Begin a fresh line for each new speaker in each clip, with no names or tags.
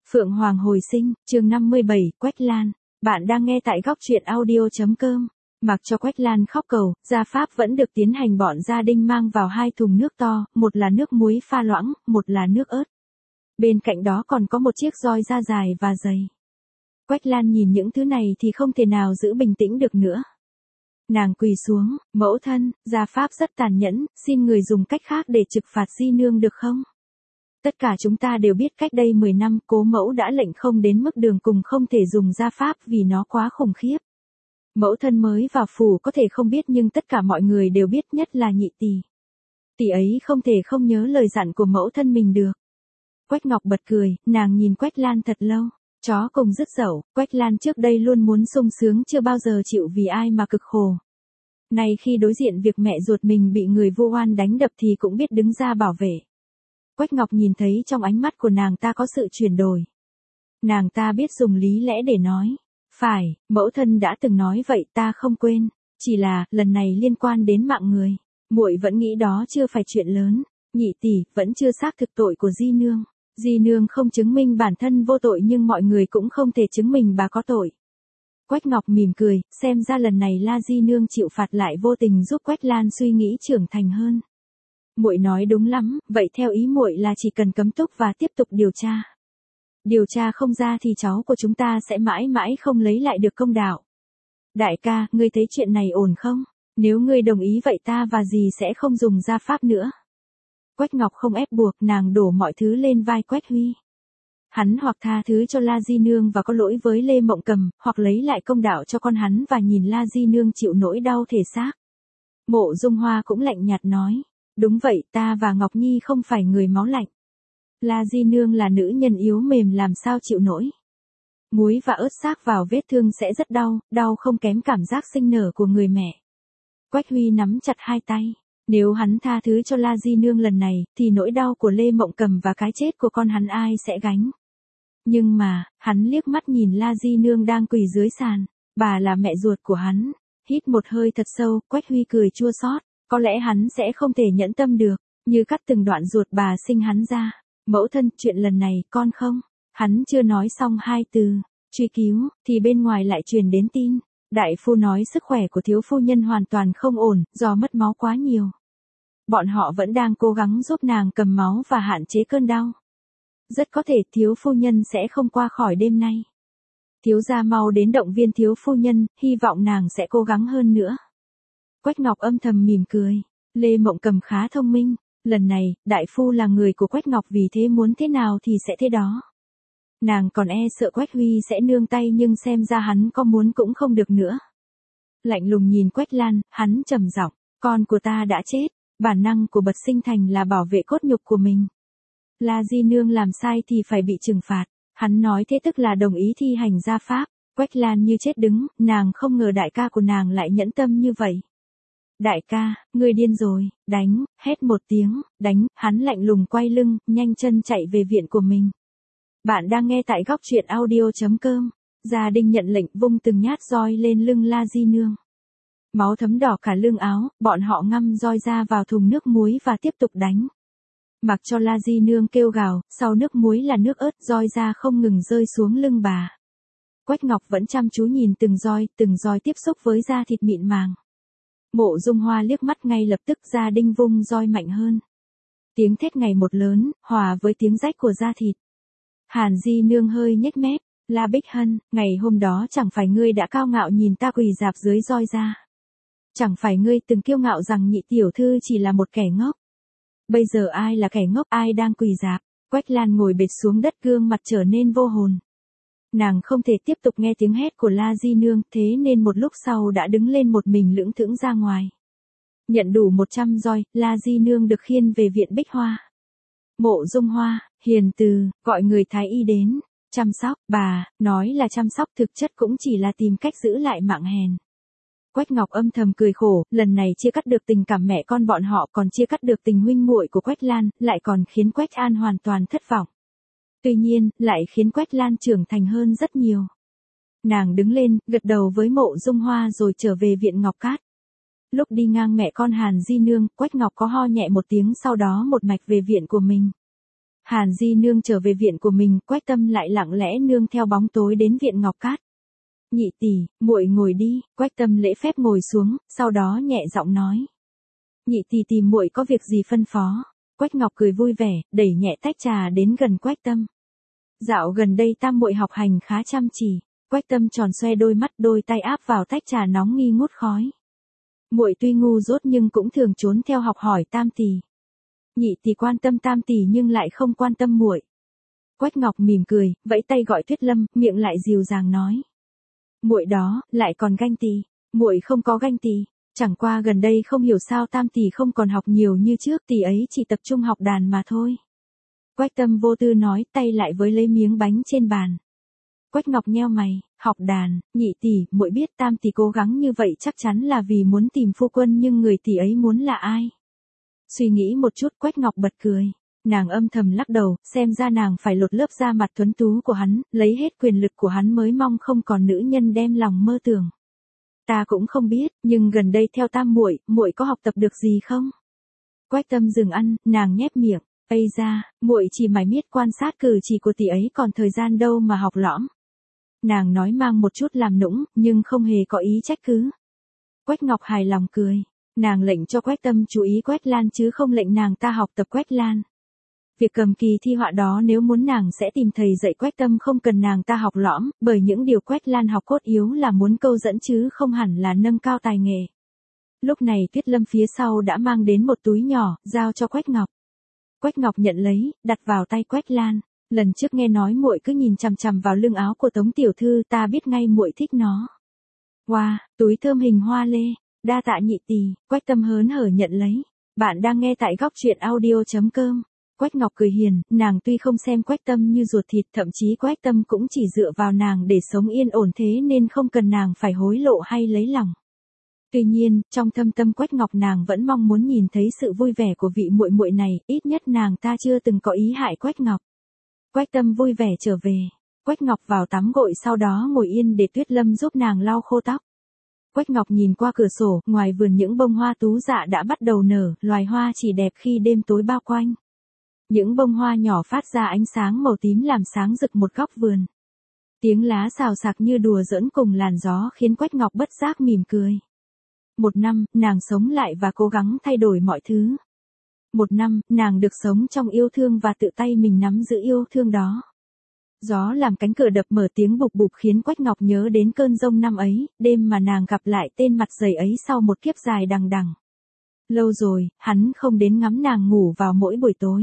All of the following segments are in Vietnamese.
Phượng Hoàng hồi sinh, chương 57, Quách Lan. Bạn đang nghe tại góc truyện audio.com. Mặc cho Quách Lan khóc cầu, gia pháp vẫn được tiến hành. Bọn gia đình mang vào 2 thùng nước to, một là nước muối pha loãng, một là nước ớt. Bên cạnh đó còn có một chiếc roi da dài và dày. Quách Lan nhìn những thứ này thì không thể nào giữ bình tĩnh được nữa. Nàng quỳ xuống, mẫu thân, gia pháp rất tàn nhẫn, xin người dùng cách khác để trừng phạt di nương được không? Tất cả chúng ta đều biết cách đây 10 năm cố mẫu đã lệnh không đến mức đường cùng không thể dùng gia pháp vì nó quá khủng khiếp. Mẫu thân mới vào phủ có thể không biết nhưng tất cả mọi người đều biết, nhất là nhị tỷ. Tỷ ấy không thể không nhớ lời dặn của mẫu thân mình được. Quách Ngọc bật cười, nàng nhìn Quách Lan thật lâu. Chó cùng dứt dậu, Quách Lan trước đây luôn muốn sung sướng chưa bao giờ chịu vì ai mà cực khổ. Nay khi đối diện việc mẹ ruột mình bị người vu oan đánh đập thì cũng biết đứng ra bảo vệ. Quách Ngọc nhìn thấy trong ánh mắt của nàng ta có sự chuyển đổi. Nàng ta biết dùng lý lẽ để nói. Phải, mẫu thân đã từng nói vậy ta không quên. Chỉ là, lần này liên quan đến mạng người. Muội vẫn nghĩ đó chưa phải chuyện lớn. Nhị tỷ, vẫn chưa xác thực tội của di nương. Di nương không chứng minh bản thân vô tội nhưng mọi người cũng không thể chứng minh bà có tội. Quách Ngọc mỉm cười, xem ra lần này La di nương chịu phạt lại vô tình giúp Quách Lan suy nghĩ trưởng thành hơn. Muội nói đúng lắm, vậy theo ý muội là chỉ cần cấm túc và tiếp tục điều tra. Điều tra không ra thì cháu của chúng ta sẽ mãi mãi không lấy lại được công đạo. Đại ca, ngươi thấy chuyện này ổn không? Nếu ngươi đồng ý vậy ta và dì sẽ không dùng gia pháp nữa. Quách Ngọc không ép buộc, nàng đổ mọi thứ lên vai Quách Huy. Hắn hoặc tha thứ cho La di nương và có lỗi với Lê Mộng Cầm, hoặc lấy lại công đạo cho con hắn và nhìn La di nương chịu nỗi đau thể xác. Mộ Dung Hoa cũng lạnh nhạt nói. Đúng vậy, ta và Ngọc Nhi không phải người máu lạnh. La di nương là nữ nhân yếu mềm làm sao chịu nổi. Muối và ớt xác vào vết thương sẽ rất đau, đau không kém cảm giác sinh nở của người mẹ. Quách Huy nắm chặt hai tay. Nếu hắn tha thứ cho La di nương lần này, thì nỗi đau của Lê Mộng Cầm và cái chết của con hắn ai sẽ gánh. Nhưng mà, hắn liếc mắt nhìn La di nương đang quỳ dưới sàn. Bà là mẹ ruột của hắn. Hít một hơi thật sâu, Quách Huy cười chua xót. Có lẽ hắn sẽ không thể nhẫn tâm được, như cắt từng đoạn ruột bà sinh hắn ra. Mẫu thân, chuyện lần này, con không. Hắn chưa nói xong 2 từ, truy cứu, thì bên ngoài lại truyền đến tin. Đại phu nói sức khỏe của thiếu phu nhân hoàn toàn không ổn, do mất máu quá nhiều. Bọn họ vẫn đang cố gắng giúp nàng cầm máu và hạn chế cơn đau. Rất có thể thiếu phu nhân sẽ không qua khỏi đêm nay. Thiếu gia mau đến động viên thiếu phu nhân, hy vọng nàng sẽ cố gắng hơn nữa. Quách Ngọc âm thầm mỉm cười. Lê Mộng Cầm khá thông minh. Lần này, đại phu là người của Quách Ngọc vì thế muốn thế nào thì sẽ thế đó. Nàng còn e sợ Quách Huy sẽ nương tay nhưng xem ra hắn có muốn cũng không được nữa. Lạnh lùng nhìn Quách Lan, hắn trầm giọng, con của ta đã chết. Bản năng của bậc sinh thành là bảo vệ cốt nhục của mình. La di nương làm sai thì phải bị trừng phạt. Hắn nói thế tức là đồng ý thi hành gia pháp. Quách Lan như chết đứng, nàng không ngờ đại ca của nàng lại nhẫn tâm như vậy. Đại ca, ngươi điên rồi, đánh, hét một tiếng, đánh, hắn lạnh lùng quay lưng, nhanh chân chạy về viện của mình. Bạn đang nghe tại góc truyện audio.com. Gia đình nhận lệnh vung từng nhát roi lên lưng La di nương. Máu thấm đỏ cả lưng áo, bọn họ ngâm roi ra vào thùng nước muối và tiếp tục đánh. Mặc cho La di nương kêu gào, sau nước muối là nước ớt, roi ra không ngừng rơi xuống lưng bà. Quách Ngọc vẫn chăm chú nhìn từng roi tiếp xúc với da thịt mịn màng. Mộ Dung Hoa liếc mắt ngay lập tức gia đình vung roi mạnh hơn. Tiếng thét ngày một lớn, hòa với tiếng rách của da thịt. Hàn di nương hơi nhếch mép, La Bích Hân, ngày hôm đó chẳng phải ngươi đã cao ngạo nhìn ta quỳ rạp dưới roi ra. Chẳng phải ngươi từng kiêu ngạo rằng nhị tiểu thư chỉ là một kẻ ngốc. Bây giờ ai là kẻ ngốc, ai đang quỳ rạp? Quách Lan ngồi bệt xuống đất, gương mặt trở nên vô hồn. Nàng không thể tiếp tục nghe tiếng hét của La di nương, thế nên một lúc sau đã đứng lên một mình lững thững ra ngoài. Nhận đủ 100 roi, La di nương được khiêng về viện Bích Hoa. Mộ Dung Hoa, hiền từ, gọi người thái y đến, chăm sóc, bà, nói là chăm sóc thực chất cũng chỉ là tìm cách giữ lại mạng hèn. Quách Ngọc âm thầm cười khổ, lần này chia cắt được tình cảm mẹ con bọn họ, còn chia cắt được tình huynh muội của Quách Lan, lại còn khiến Quách An hoàn toàn thất vọng. Tuy nhiên, lại khiến Quách Lan trưởng thành hơn rất nhiều. Nàng đứng lên, gật đầu với Mộ Dung Hoa rồi trở về viện Ngọc Cát. Lúc đi ngang mẹ con Hàn di nương, Quách Ngọc có ho nhẹ một tiếng, sau đó một mạch về viện của mình. Hàn Di Nương trở về viện của mình, Quách Tâm lại lặng lẽ nương theo bóng tối đến viện Ngọc Cát. Nhị tỷ, muội ngồi đi, Quách Tâm lễ phép ngồi xuống, sau đó nhẹ giọng nói. Nhị tỷ tìm muội có việc gì phân phó? Quách Ngọc cười vui vẻ, đẩy nhẹ tách trà đến gần Quách Tâm. Dạo gần đây tam muội học hành khá chăm chỉ. Quách Tâm tròn xoe đôi mắt, đôi tay áp vào tách trà nóng nghi ngút khói. Muội tuy ngu dốt nhưng cũng thường trốn theo học hỏi tam tỷ. Nhị tỷ quan tâm tam tỷ nhưng lại không quan tâm muội. Quách Ngọc mỉm cười, vẫy tay gọi Tuyết Lâm, miệng lại dịu dàng nói. Muội đó, lại còn ganh tị. Muội không có ganh tị, chẳng qua gần đây không hiểu sao tam tỷ không còn học nhiều như trước, tỷ ấy chỉ tập trung học đàn mà thôi. Quách Tâm vô tư nói, tay lại với lấy miếng bánh trên bàn. Quách Ngọc nheo mày, học đàn, nhị tỷ, muội biết tam tỷ cố gắng như vậy chắc chắn là vì muốn tìm phu quân, nhưng người tỷ ấy muốn là ai? Suy nghĩ một chút, Quách Ngọc bật cười. Nàng âm thầm lắc đầu, xem ra nàng phải lột lớp da mặt tuấn tú của hắn, lấy hết quyền lực của hắn mới mong không còn nữ nhân đem lòng mơ tưởng. Ta cũng không biết, nhưng gần đây theo tam muội, muội có học tập được gì không? Quách Tâm dừng ăn, nàng nhếch miệng, ây da, muội chỉ mải miết quan sát cử chỉ của tỷ ấy, còn thời gian đâu mà học lõm. Nàng nói mang một chút làm nũng, nhưng không hề có ý trách cứ. Quách Ngọc hài lòng cười, nàng lệnh cho Quách Tâm chú ý Quách Lan chứ không lệnh nàng ta học tập Quách Lan. Việc cầm kỳ thi họa đó nếu muốn nàng sẽ tìm thầy dạy Quách Tâm, không cần nàng ta học lõm, bởi những điều Quách Lan học cốt yếu là muốn câu dẫn chứ không hẳn là nâng cao tài nghệ. Lúc này Tuyết Lâm phía sau đã mang đến một túi nhỏ, giao cho Quách Ngọc. Quách Ngọc nhận lấy, đặt vào tay Quách Lan. Lần trước nghe nói muội cứ nhìn chằm chằm vào lưng áo của Tống tiểu thư, ta biết ngay muội thích nó. Wow, túi thơm hình hoa lê, đa tạ nhị tỷ. Quách Tâm hớn hở nhận lấy. Bạn đang nghe tại góc truyện audio.com. Quách Ngọc cười hiền, nàng tuy không xem Quách Tâm như ruột thịt, thậm chí Quách Tâm cũng chỉ dựa vào nàng để sống yên ổn, thế nên không cần nàng phải hối lộ hay lấy lòng. Tuy nhiên, trong thâm tâm Quách Ngọc nàng vẫn mong muốn nhìn thấy sự vui vẻ của vị muội muội này, ít nhất nàng ta chưa từng có ý hại Quách Ngọc. Quách Tâm vui vẻ trở về. Quách Ngọc vào tắm gội, sau đó ngồi yên để Tuyết Lâm giúp nàng lau khô tóc. Quách Ngọc nhìn qua cửa sổ, ngoài vườn những bông hoa tú dạ đã bắt đầu nở, loài hoa chỉ đẹp khi đêm tối bao quanh. Những bông hoa nhỏ phát ra ánh sáng màu tím làm sáng rực một góc vườn. Tiếng lá xào xạc như đùa giỡn cùng làn gió khiến Quách Ngọc bất giác mỉm cười. Một năm, nàng sống lại và cố gắng thay đổi mọi thứ. Một năm, nàng được sống trong yêu thương và tự tay mình nắm giữ yêu thương đó. Gió làm cánh cửa đập mở tiếng bụp bụp khiến Quách Ngọc nhớ đến cơn giông năm ấy, đêm mà nàng gặp lại tên mặt dày ấy sau một kiếp dài đằng đẵng. Lâu rồi, hắn không đến ngắm nàng ngủ vào mỗi buổi tối.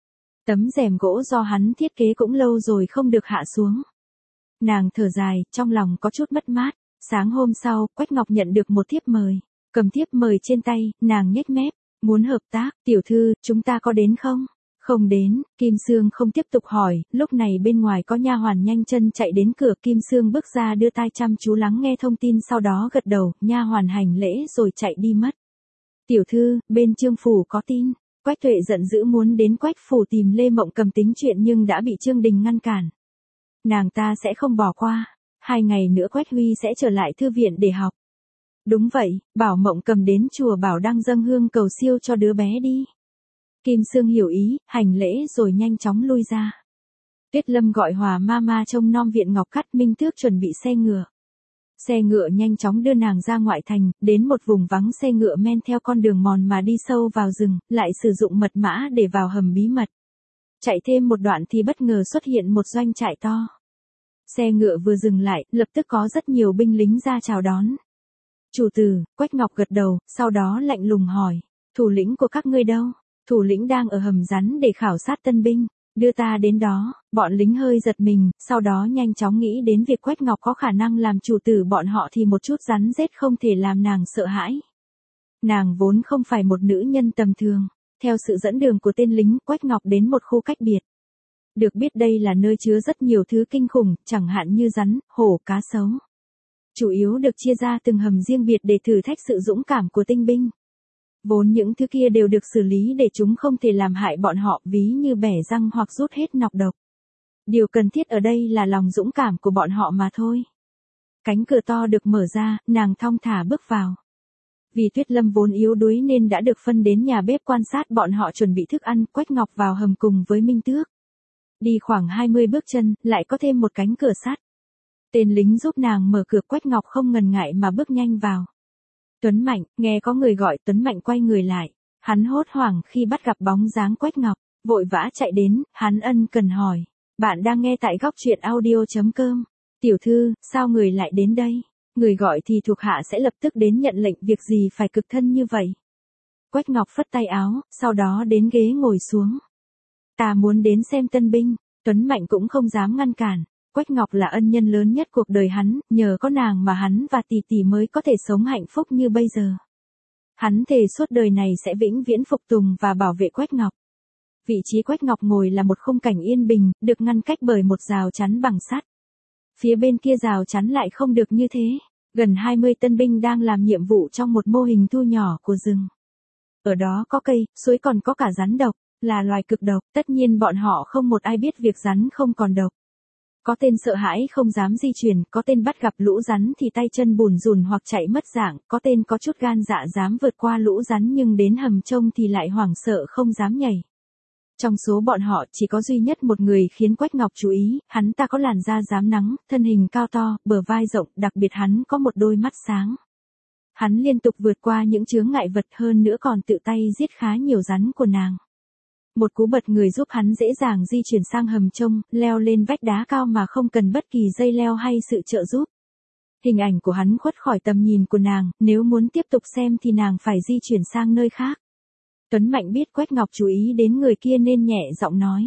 Tấm rèm gỗ do hắn thiết kế cũng lâu rồi không được hạ xuống. Nàng thở dài, trong lòng có chút mất mát. Sáng hôm sau, Quách Ngọc nhận được một thiếp mời. Cầm thiếp mời trên tay, nàng nhếch mép. Muốn hợp tác, tiểu thư, chúng ta có đến không? Không đến, Kim Sương không tiếp tục hỏi, lúc này bên ngoài có nha hoàn nhanh chân chạy đến cửa, Kim Sương bước ra đưa tai chăm chú lắng nghe thông tin, sau đó gật đầu, nha hoàn hành lễ rồi chạy đi mất. Tiểu thư, bên Trương phủ có tin. Quách Tuệ giận dữ muốn đến Quách phủ tìm Lê Mộng Cầm tính chuyện nhưng đã bị Trương Đình ngăn cản. Nàng ta sẽ không bỏ qua, 2 ngày nữa Quách Huy sẽ trở lại thư viện để học. Đúng vậy, bảo Mộng Cầm đến chùa Bảo Đăng dâng hương cầu siêu cho đứa bé đi. Kim Sương hiểu ý, hành lễ rồi nhanh chóng lui ra. Tuyết Lâm gọi Hòa Mama trông nom viện Ngọc Cát, Minh Tước chuẩn bị xe ngựa. Xe ngựa nhanh chóng đưa nàng ra ngoại thành, đến một vùng vắng, xe ngựa men theo con đường mòn mà đi sâu vào rừng, lại sử dụng mật mã để vào hầm bí mật. Chạy thêm một đoạn thì bất ngờ xuất hiện một doanh trại to. Xe ngựa vừa dừng lại, lập tức có rất nhiều binh lính ra chào đón. Chủ tử, Quách Ngọc gật đầu, sau đó lạnh lùng hỏi, thủ lĩnh của các ngươi đâu? Thủ lĩnh đang ở hầm rắn để khảo sát tân binh, đưa ta đến đó. Bọn lính hơi giật mình, sau đó nhanh chóng nghĩ đến việc Quách Ngọc có khả năng làm chủ tử bọn họ thì một chút rắn rết không thể làm nàng sợ hãi. Nàng vốn không phải một nữ nhân tầm thường. Theo sự dẫn đường của tên lính, Quách Ngọc đến một khu cách biệt. Được biết đây là nơi chứa rất nhiều thứ kinh khủng, chẳng hạn như rắn, hổ, cá sấu. Chủ yếu được chia ra từng hầm riêng biệt để thử thách sự dũng cảm của tinh binh. Vốn những thứ kia đều được xử lý để chúng không thể làm hại bọn họ, ví như bẻ răng hoặc rút hết nọc độc. Điều cần thiết ở đây là lòng dũng cảm của bọn họ mà thôi. Cánh cửa to được mở ra, nàng thong thả bước vào. Vì Tuyết Lâm vốn yếu đuối nên đã được phân đến nhà bếp quan sát bọn họ chuẩn bị thức ăn, Quách Ngọc vào hầm cùng với Minh Tước. Đi khoảng 20 bước chân, lại có thêm một cánh cửa sắt. Tên lính giúp nàng mở cửa, Quách Ngọc không ngần ngại mà bước nhanh vào. Tuấn Mạnh, nghe có người gọi, Tuấn Mạnh quay người lại. Hắn hốt hoảng khi bắt gặp bóng dáng Quách Ngọc, vội vã chạy đến, hắn ân cần hỏi. Bạn đang nghe tại góc truyện audio.com. Tiểu thư, sao người lại đến đây? Người gọi thì thuộc hạ sẽ lập tức đến nhận lệnh, việc gì phải cực thân như vậy? Quách Ngọc phất tay áo, sau đó đến ghế ngồi xuống. Ta muốn đến xem tân binh. Tuấn Mạnh cũng không dám ngăn cản. Quách Ngọc là ân nhân lớn nhất cuộc đời hắn, nhờ có nàng mà hắn và tỷ tỷ mới có thể sống hạnh phúc như bây giờ. Hắn thề suốt đời này sẽ vĩnh viễn phục tùng và bảo vệ Quách Ngọc. Vị trí Quách Ngọc ngồi là một khung cảnh yên bình, được ngăn cách bởi một rào chắn bằng sắt. Phía bên kia rào chắn lại không được như thế. Gần 20 tân binh đang làm nhiệm vụ trong một mô hình thu nhỏ của rừng. Ở đó có cây, suối, còn có cả rắn độc, là loài cực độc, tất nhiên bọn họ không một ai biết việc rắn không còn độc. Có tên sợ hãi không dám di chuyển, có tên bắt gặp lũ rắn thì tay chân bùn rùn hoặc chạy mất dạng, có tên có chút gan dạ dám vượt qua lũ rắn nhưng đến hầm trông thì lại hoảng sợ không dám nhảy. Trong số bọn họ chỉ có duy nhất một người khiến Quách Ngọc chú ý, hắn ta có làn da rám nắng, thân hình cao to, bờ vai rộng, đặc biệt hắn có một đôi mắt sáng. Hắn liên tục vượt qua những chướng ngại vật, hơn nữa còn tự tay giết khá nhiều rắn của nàng. Một cú bật người giúp hắn dễ dàng di chuyển sang hầm trông, leo lên vách đá cao mà không cần bất kỳ dây leo hay sự trợ giúp. Hình ảnh của hắn khuất khỏi tầm nhìn của nàng, nếu muốn tiếp tục xem thì nàng phải di chuyển sang nơi khác. Tuấn Mạnh biết Quách Ngọc chú ý đến người kia nên nhẹ giọng nói.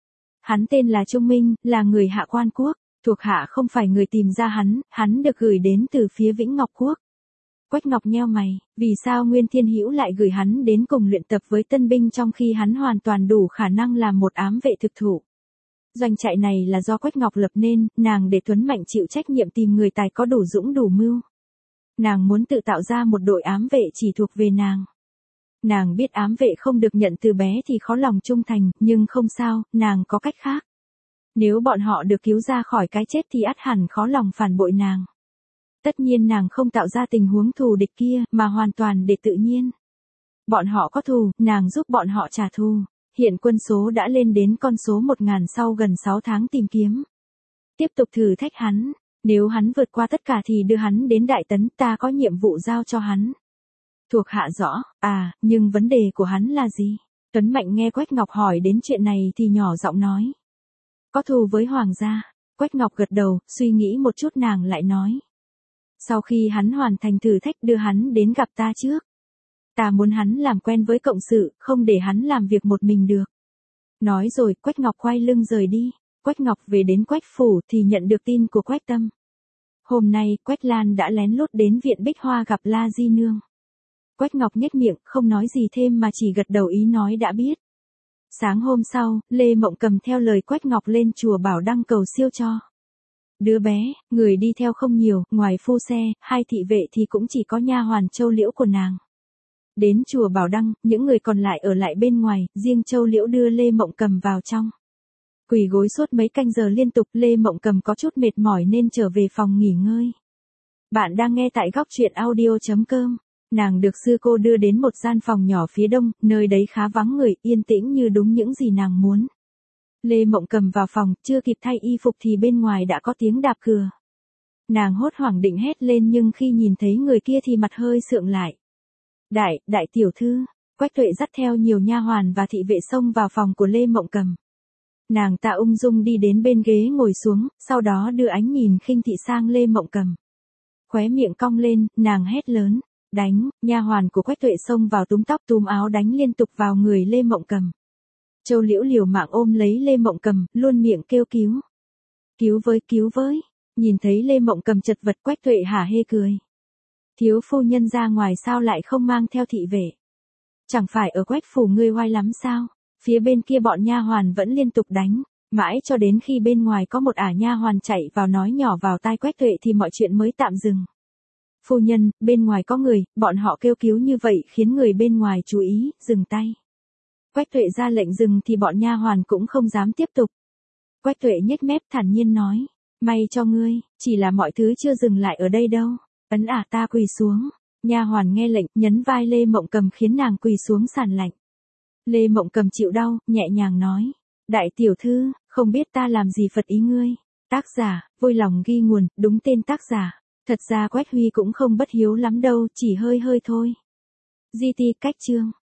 Hắn tên là Trung Minh, là người Hạ Quan Quốc, thuộc hạ không phải người tìm ra hắn được gửi đến từ phía Vĩnh Ngọc Quốc. Quách Ngọc nheo mày, vì sao Nguyên Thiên Hữu lại gửi hắn đến cùng luyện tập với tân binh trong khi hắn hoàn toàn đủ khả năng làm một ám vệ thực thụ. Doanh trại này là do Quách Ngọc lập nên, nàng để Tuấn Mạnh chịu trách nhiệm tìm người tài có đủ dũng đủ mưu. Nàng muốn tự tạo ra một đội ám vệ chỉ thuộc về nàng. Nàng biết ám vệ không được nhận từ bé thì khó lòng trung thành, nhưng không sao, nàng có cách khác. Nếu bọn họ được cứu ra khỏi cái chết thì ắt hẳn khó lòng phản bội nàng. Tất nhiên nàng không tạo ra tình huống thù địch kia, mà hoàn toàn để tự nhiên. Bọn họ có thù, nàng giúp bọn họ trả thù. Hiện quân số đã lên đến con số 1000 sau gần 6 tháng tìm kiếm. Tiếp tục thử thách hắn, nếu hắn vượt qua tất cả thì đưa hắn đến Đại Tấn, ta có nhiệm vụ giao cho hắn. Thuộc hạ rõ, nhưng vấn đề của hắn là gì? Tuấn Mạnh nghe Quách Ngọc hỏi đến chuyện này thì nhỏ giọng nói. Có thù với Hoàng gia. Quách Ngọc gật đầu, suy nghĩ một chút nàng lại nói. Sau khi hắn hoàn thành thử thách đưa hắn đến gặp ta trước. Ta muốn hắn làm quen với cộng sự, không để hắn làm việc một mình được. Nói rồi Quách Ngọc quay lưng rời đi. Quách Ngọc về đến Quách phủ thì nhận được tin của Quách Tâm. Hôm nay Quách Lan đã lén lút đến viện Bích Hoa gặp La Di Nương. Quách Ngọc nhếch miệng, không nói gì thêm mà chỉ gật đầu ý nói đã biết. Sáng hôm sau, Lê Mộng Cầm theo lời Quách Ngọc lên chùa Bảo Đăng cầu siêu cho. Đứa bé, người đi theo không nhiều, ngoài phu xe, 2 thị vệ thì cũng chỉ có nha hoàn Châu Liễu của nàng. Đến chùa Bảo Đăng, những người còn lại ở lại bên ngoài, riêng Châu Liễu đưa Lê Mộng Cầm vào trong. Quỳ gối suốt mấy canh giờ liên tục, Lê Mộng Cầm có chút mệt mỏi nên trở về phòng nghỉ ngơi. Bạn đang nghe tại góc truyện audio.com. Nàng được sư cô đưa đến một gian phòng nhỏ phía đông, nơi đấy khá vắng người, yên tĩnh như đúng những gì nàng muốn. Lê Mộng Cầm vào phòng, chưa kịp thay y phục thì bên ngoài đã có tiếng đạp cửa. Nàng hốt hoảng định hét lên nhưng khi nhìn thấy người kia thì mặt hơi sượng lại. Đại tiểu thư, Quách Tuệ dắt theo nhiều nha hoàn và thị vệ xông vào phòng của Lê Mộng Cầm. Nàng ta ung dung đi đến bên ghế ngồi xuống, sau đó đưa ánh nhìn khinh thị sang Lê Mộng Cầm. Khóe miệng cong lên, nàng hét lớn. Đánh, nha hoàn của Quách Tuệ xông vào túm tóc túm áo đánh liên tục vào người Lê Mộng Cầm. Châu Liễu liều mạng ôm lấy Lê Mộng Cầm, luôn miệng kêu cứu. Cứu với. Nhìn thấy Lê Mộng Cầm chật vật Quách Tuệ hả hê cười. Thiếu phu nhân ra ngoài sao lại không mang theo thị vệ? Chẳng phải ở Quách phủ ngươi oai lắm sao? Phía bên kia bọn nha hoàn vẫn liên tục đánh, mãi cho đến khi bên ngoài có một ả nha hoàn chạy vào nói nhỏ vào tai Quách Tuệ thì mọi chuyện mới tạm dừng. Phu nhân, bên ngoài có người, bọn họ kêu cứu như vậy khiến người bên ngoài chú ý, dừng tay. Quách Tuệ ra lệnh dừng thì bọn nha hoàn cũng không dám tiếp tục. Quách Tuệ nhếch mép thản nhiên nói, may cho ngươi, chỉ là mọi thứ chưa dừng lại ở đây đâu. Ta quỳ xuống. Nha hoàn nghe lệnh, nhấn vai Lê Mộng Cầm khiến nàng quỳ xuống sàn lạnh. Lê Mộng Cầm chịu đau, nhẹ nhàng nói. Đại tiểu thư, không biết ta làm gì phật ý ngươi. Tác giả, vui lòng ghi nguồn, đúng tên tác giả. Thật ra Quách Huy cũng không bất hiếu lắm đâu, chỉ hơi hơi thôi. GT cách chương.